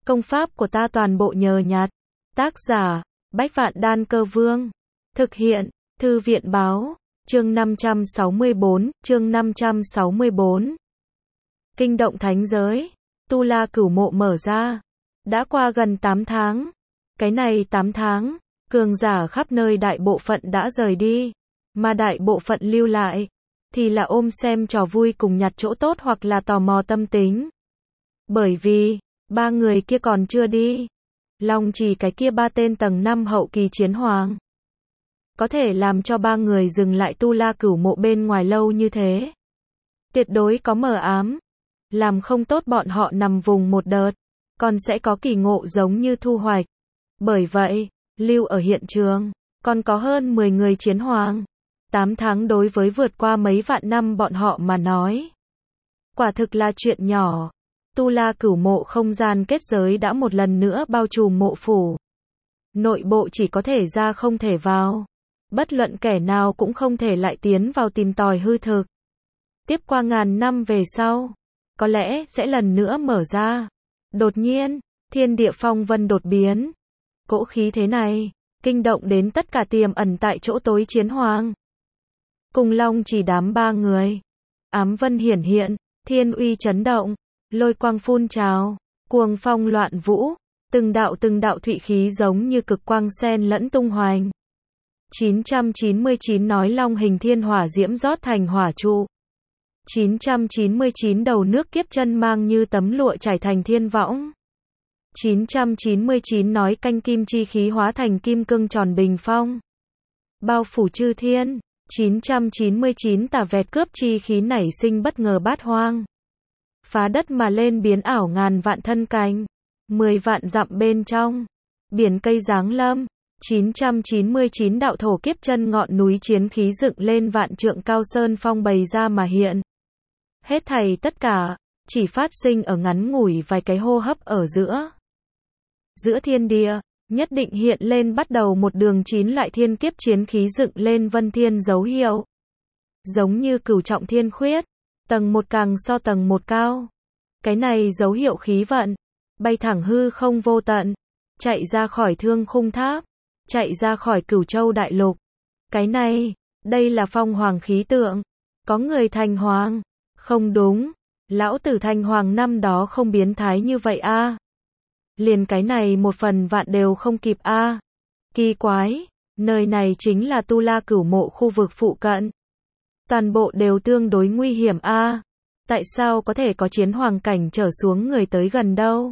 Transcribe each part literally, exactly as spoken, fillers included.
Công pháp của ta toàn bộ nhờ nhặt. Tác giả, Bách Vạn Đan Cơ Vương. Thực hiện, Thư viện Báo. Chương năm trăm sáu mươi bốn, chương năm trăm sáu mươi bốn. Kinh động thánh giới. Tu La Cửu Mộ mở ra. Đã qua gần tám tháng. Cái này tám tháng, cường giả khắp nơi đại bộ phận đã rời đi. Mà đại bộ phận lưu lại, thì là ôm xem trò vui cùng nhặt chỗ tốt hoặc là tò mò tâm tính. Bởi vì, ba người kia còn chưa đi. Long Trì cái kia ba tên tầng năm hậu kỳ chiến hoàng. Có thể làm cho ba người dừng lại Tu La Cửu Mộ bên ngoài lâu như thế. Tuyệt đối có mờ ám. Làm không tốt bọn họ nằm vùng một đợt, còn sẽ có kỳ ngộ giống như thu hoạch. Bởi vậy, lưu ở hiện trường, còn có hơn mười người chiến hoàng. tám tháng đối với vượt qua mấy vạn năm bọn họ mà nói. Quả thực là chuyện nhỏ. Tu La Cửu Mộ không gian kết giới đã một lần nữa bao trùm mộ phủ. Nội bộ chỉ có thể ra không thể vào. Bất luận kẻ nào cũng không thể lại tiến vào tìm tòi hư thực. Tiếp qua ngàn năm về sau, có lẽ sẽ lần nữa mở ra. Đột nhiên, thiên địa phong vân đột biến. Cỗ khí thế này, kinh động đến tất cả tiềm ẩn tại chỗ tối chiến hoàng. Cùng Long chỉ đám ba người. Ám vân hiển hiện, thiên uy chấn động, lôi quang phun trào, cuồng phong loạn vũ, từng đạo từng đạo thụy khí giống như cực quang sen lẫn tung hoành. chín trăm chín mươi chín nói long hình thiên hỏa diễm rót thành hỏa trụ. chín trăm chín mươi chín đầu nước kiếp chân mang như tấm lụa trải thành thiên võng. chín trăm chín mươi chín nói canh kim chi khí hóa thành kim cương tròn bình phong. Bao phủ chư thiên. chín trăm chín mươi chín tà vẹt cướp chi khí nảy sinh bất ngờ bát hoang. Phá đất mà lên biến ảo ngàn vạn thân cánh. Mười vạn dặm bên trong. Biển cây giáng lâm. chín trăm chín mươi chín đạo thổ kiếp chân ngọn núi chiến khí dựng lên vạn trượng cao sơn phong bày ra mà hiện. Hết thảy tất cả, chỉ phát sinh ở ngắn ngủi vài cái hô hấp ở giữa. Giữa thiên địa, nhất định hiện lên bắt đầu một đường chín loại thiên kiếp chiến khí dựng lên vân thiên dấu hiệu. Giống như cửu trọng thiên khuyết, tầng một càng so tầng một cao. Cái này dấu hiệu khí vận, bay thẳng hư không vô tận, chạy ra khỏi thương khung tháp, chạy ra khỏi cửu châu đại lục. Cái này, đây là phong hoàng khí tượng. Có người thành hoàng. Không đúng, lão tử thành hoàng năm đó không biến thái như vậy a. À. Liền cái này một phần vạn đều không kịp a. À. Kỳ quái, nơi này chính là Tu La Cửu Mộ khu vực phụ cận. Toàn bộ đều tương đối nguy hiểm a. À. Tại sao có thể có chiến hoàng cảnh trở xuống người tới gần đâu?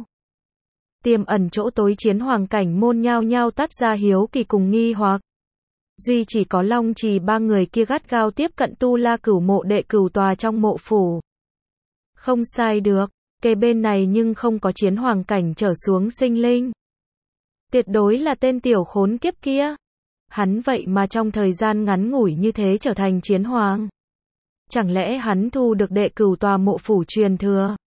Tiềm ẩn chỗ tối chiến hoàng cảnh môn nhao nhao tắt ra hiếu kỳ cùng nghi hoặc. Duy chỉ có Long Trì ba người kia gắt gao tiếp cận Tu La Cửu Mộ đệ cửu tòa trong mộ phủ. Không sai được, kề bên này nhưng không có chiến hoàng cảnh trở xuống sinh linh. Tuyệt đối là tên tiểu khốn kiếp kia. Hắn vậy mà trong thời gian ngắn ngủi như thế trở thành chiến hoàng. Chẳng lẽ hắn thu được đệ cửu tòa mộ phủ truyền thừa?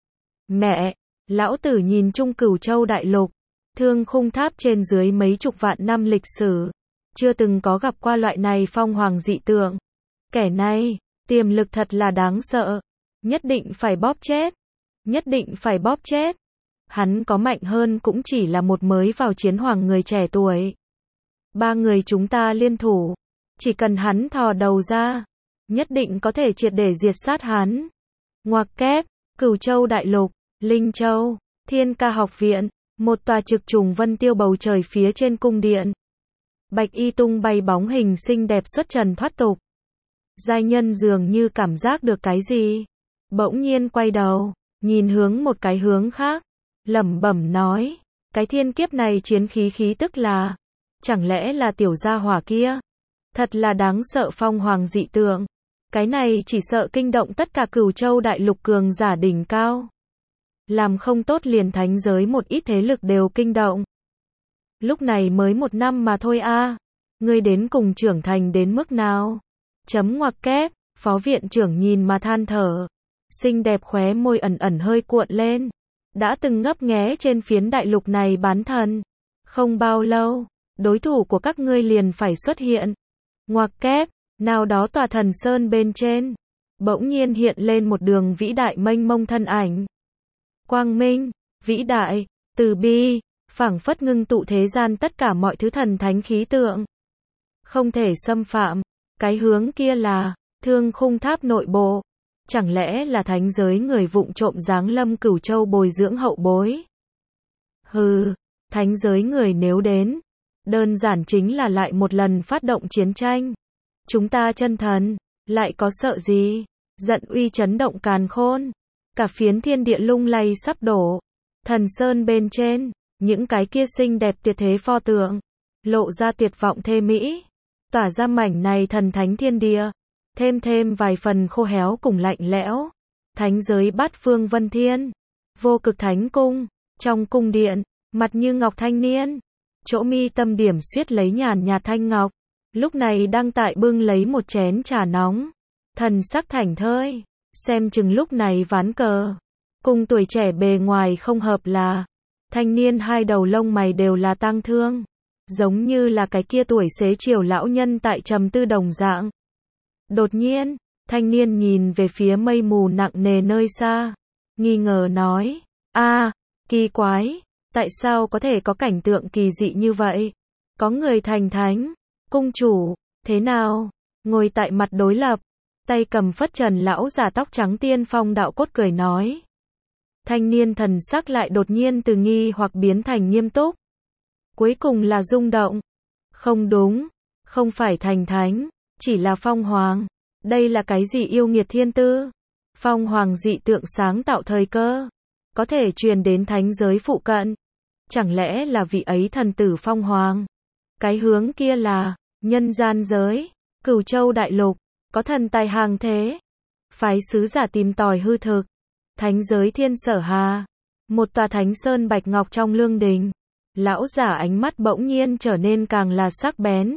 Mẹ, lão tử nhìn chung Cửu Châu đại lục, thương khung tháp trên dưới mấy chục vạn năm lịch sử. Chưa từng có gặp qua loại này phong hoàng dị tượng. Kẻ này, tiềm lực thật là đáng sợ. Nhất định phải bóp chết. Nhất định phải bóp chết. Hắn có mạnh hơn cũng chỉ là một mới vào chiến hoàng người trẻ tuổi. Ba người chúng ta liên thủ. Chỉ cần hắn thò đầu ra, nhất định có thể triệt để diệt sát hắn. Ngoặc kép, Cửu Châu đại lục, Linh Châu, Thiên Ca học viện, một tòa trực trùng vân tiêu bầu trời phía trên cung điện. Bạch y tung bay bóng hình xinh đẹp xuất trần thoát tục. Giai nhân dường như cảm giác được cái gì. Bỗng nhiên quay đầu, nhìn hướng một cái hướng khác. Lẩm bẩm nói, cái thiên kiếp này chiến khí khí tức là, chẳng lẽ là tiểu gia hỏa kia. Thật là đáng sợ phong hoàng dị tượng. Cái này chỉ sợ kinh động tất cả Cửu Châu đại lục cường giả đỉnh cao. Làm không tốt liền thánh giới một ít thế lực đều kinh động. Lúc này mới một năm mà thôi a. À. Ngươi đến cùng trưởng thành đến mức nào? Chấm ngoặc kép, phó viện trưởng nhìn mà than thở. Xinh đẹp khóe môi ẩn ẩn hơi cuộn lên. Đã từng ngấp nghé trên phiến đại lục này bán thần. Không bao lâu, đối thủ của các ngươi liền phải xuất hiện. Ngoặc kép, nào đó tòa thần sơn bên trên. Bỗng nhiên hiện lên một đường vĩ đại mênh mông thân ảnh. Quang minh, vĩ đại, từ bi, phảng phất ngưng tụ thế gian tất cả mọi thứ thần thánh khí tượng. Không thể xâm phạm. Cái hướng kia là Thương Khung Tháp nội bộ. Chẳng lẽ là thánh giới người vụng trộm giáng lâm Cửu Châu bồi dưỡng hậu bối? Hừ, thánh giới người nếu đến, đơn giản chính là lại một lần phát động chiến tranh. Chúng ta chân thần, lại có sợ gì? Giận uy chấn động càn khôn. Cả phiến thiên địa lung lay sắp đổ. Thần sơn bên trên, những cái kia xinh đẹp tuyệt thế pho tượng, lộ ra tuyệt vọng thê mỹ. Tỏa ra mảnh này thần thánh thiên địa. Thêm thêm vài phần khô héo cùng lạnh lẽo. Thánh giới bát phương vân thiên. Vô cực thánh cung. Trong cung điện, mặt như ngọc thanh niên. Chỗ mi tâm điểm xuyết lấy nhàn nhạt thanh ngọc. Lúc này đang tại bưng lấy một chén trà nóng. Thần sắc thảnh thơi. Xem chừng lúc này ván cờ. Cùng tuổi trẻ bề ngoài không hợp là. Thanh niên hai đầu lông mày đều là tang thương. Giống như là cái kia tuổi xế chiều lão nhân tại trầm tư đồng dạng. Đột nhiên, thanh niên nhìn về phía mây mù nặng nề nơi xa. Nghi ngờ nói. A, kỳ quái. Tại sao có thể có cảnh tượng kỳ dị như vậy? Có người thành thánh. Cung chủ, thế nào? Ngồi tại mặt đối lập. Tay cầm phất trần lão già tóc trắng tiên phong đạo cốt cười nói. Thanh niên thần sắc lại đột nhiên từ nghi hoặc biến thành nghiêm túc. Cuối cùng là rung động. Không đúng. Không phải thành thánh. Chỉ là phong hoàng. Đây là cái gì yêu nghiệt thiên tư? Phong hoàng dị tượng sáng tạo thời cơ. Có thể truyền đến thánh giới phụ cận. Chẳng lẽ là vị ấy thần tử phong hoàng? Cái hướng kia là nhân gian giới. Cửu Châu đại lục. Có thần tài hàng thế. Phái sứ giả tìm tòi hư thực. Thánh giới thiên sở hà. Một tòa thánh sơn bạch ngọc trong lương đình. Lão giả ánh mắt bỗng nhiên trở nên càng là sắc bén.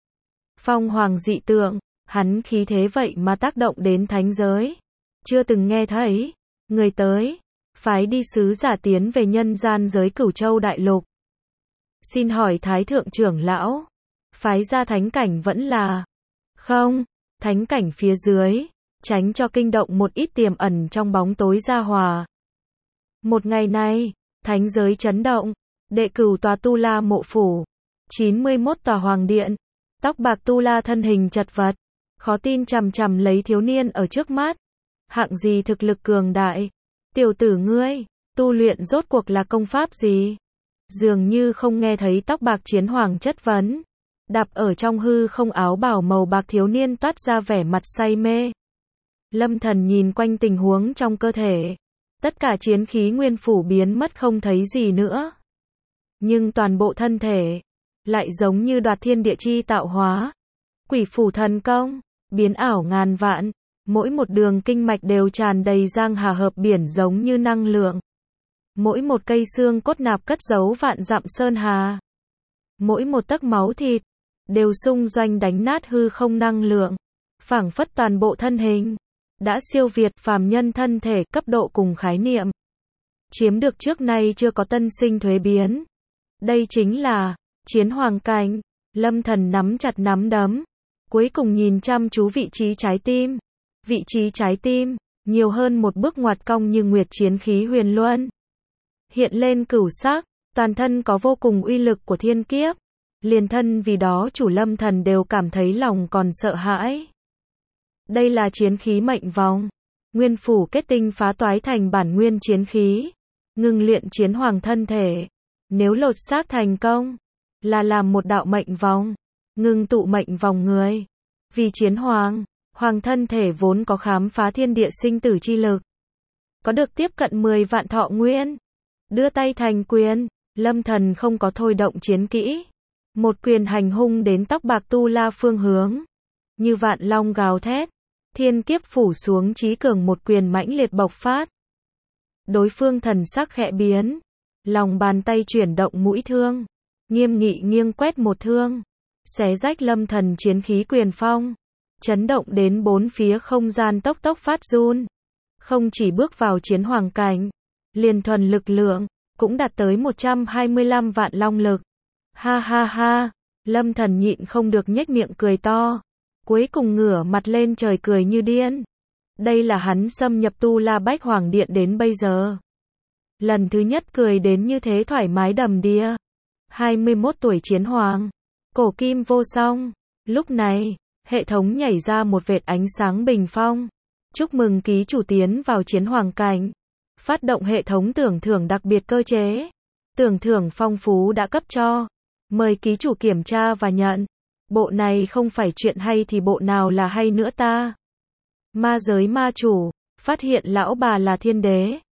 Phong hoàng dị tượng, hắn khí thế vậy mà tác động đến thánh giới. Chưa từng nghe thấy. Người tới, phái đi sứ giả tiến về nhân gian giới Cửu Châu đại lục. Xin hỏi thái thượng trưởng lão, phái ra thánh cảnh vẫn là? Không, thánh cảnh phía dưới, tránh cho kinh động một ít tiềm ẩn trong bóng tối gia hòa. Một ngày này, thánh giới chấn động, đệ cửu tòa Tu La mộ phủ, chín mươi mốt tòa hoàng điện, tóc bạc Tu La thân hình chật vật, khó tin chằm chằm lấy thiếu niên ở trước mắt. Hạng gì thực lực cường đại? Tiểu tử ngươi, tu luyện rốt cuộc là công pháp gì? Dường như không nghe thấy tóc bạc chiến hoàng chất vấn. Đạp ở trong hư không áo bào màu bạc thiếu niên toát ra vẻ mặt say mê. Lâm Thần nhìn quanh tình huống trong cơ thể. Tất cả chiến khí nguyên phủ biến mất không thấy gì nữa. Nhưng toàn bộ thân thể, lại giống như đoạt thiên địa chi tạo hóa. Quỷ phủ thần công, biến ảo ngàn vạn. Mỗi một đường kinh mạch đều tràn đầy giang hà hợp biển giống như năng lượng. Mỗi một cây xương cốt nạp cất giấu vạn dặm sơn hà. Mỗi một tấc máu thịt, đều xung doanh đánh nát hư không năng lượng. Phảng phất toàn bộ thân hình, đã siêu việt phàm nhân thân thể cấp độ cùng khái niệm. Chiếm được trước nay chưa có tân sinh thuế biến. Đây chính là chiến hoàng cảnh. Lâm Thần nắm chặt nắm đấm. Cuối cùng nhìn chăm chú vị trí trái tim. Vị trí trái tim, nhiều hơn một bước ngoặt cong như nguyệt chiến khí huyền luân. Hiện lên cửu sắc, toàn thân có vô cùng uy lực của thiên kiếp. Liền thân vì đó chủ Lâm Thần đều cảm thấy lòng còn sợ hãi. Đây là chiến khí mệnh vòng. Nguyên phủ kết tinh phá toái thành bản nguyên chiến khí. Ngưng luyện chiến hoàng thân thể. Nếu lột xác thành công, là làm một đạo mệnh vòng. Ngưng tụ mệnh vòng người. Vì chiến hoàng, hoàng thân thể vốn có khám phá thiên địa sinh tử chi lực. Có được tiếp cận mười vạn thọ nguyên. Đưa tay thành quyền, Lâm Thần không có thôi động chiến kỹ. Một quyền hành hung đến tóc bạc Tu La phương hướng. Như vạn long gào thét. Thiên kiếp phủ xuống chí cường một quyền mãnh liệt bộc phát. Đối phương thần sắc khẽ biến. Lòng bàn tay chuyển động mũi thương. Nghiêm nghị nghiêng quét một thương. Xé rách Lâm Thần chiến khí quyền phong. Chấn động đến bốn phía không gian tốc tốc phát run. Không chỉ bước vào chiến hoàng cảnh. Liền thuần lực lượng, cũng đạt tới một trăm hai mươi lăm vạn long lực. Ha ha ha, Lâm Thần nhịn không được nhếch miệng cười to. Cuối cùng ngửa mặt lên trời cười như điên. Đây là hắn xâm nhập Tu La Bách Hoàng Điện đến bây giờ. Lần thứ nhất cười đến như thế thoải mái đầm đìa. hai mươi mốt tuổi chiến hoàng. Cổ kim vô song. Lúc này, hệ thống nhảy ra một vệt ánh sáng bình phong. Chúc mừng ký chủ tiến vào chiến hoàng cảnh. Phát động hệ thống tưởng thưởng đặc biệt cơ chế. Tưởng thưởng phong phú đã cấp cho. Mời ký chủ kiểm tra và nhận. Bộ này không phải chuyện hay thì bộ nào là hay nữa ta? Ma giới ma chủ, phát hiện lão bà là thiên đế.